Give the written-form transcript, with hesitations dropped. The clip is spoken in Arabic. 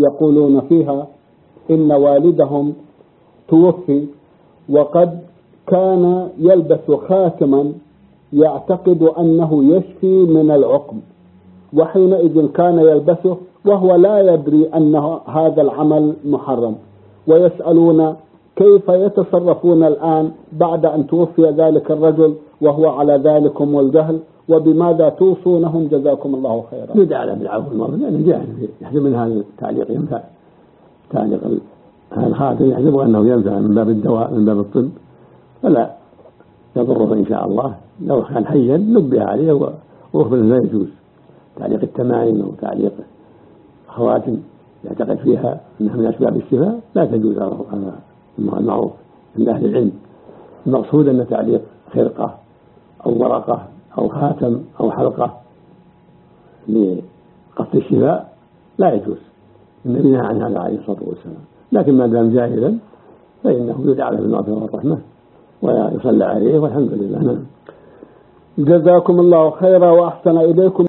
يقولون فيها إن والدهم توفي وقد كان يلبس خاتما يعتقد أنه يشفي من العقم، وحينئذ كان يلبسه وهو لا يدري أن هذا العمل محرم، ويسألون كيف يتصرفون الآن بعد أن توفي ذلك الرجل وهو على ذلكم والجهل، وبماذا توصونهم جزاكم الله خيرا. يدعى له بالعفو والمغفرة لأنه جاهل يحسب من هذا التعليق ينفع، تعليق هذا الخاتم يحسب أنه ينفع من باب الدواء من باب الطب، فلا يضره إن شاء الله. لو كان حيا نبه عليه وأخبر لا يجوز تعليق التمائم أو تعليق خواتم يعتقد فيها أنها من أسباب الشفاء، لا تجوز. هذا المعروف عند أهل العلم. المقصود أن تعليق خرقة أو ورقة أو خاتم أو حلقة لقصد الشفاء لا يجوز، النبي نهى عن هذا عليه الصلاة والسلام. لكن ما دام جاهلا فإنه يدعى له بالمغفرة والرحمة ويصلى عليه والحمد لله. جزاكم الله خيرا وأحسن إليكم.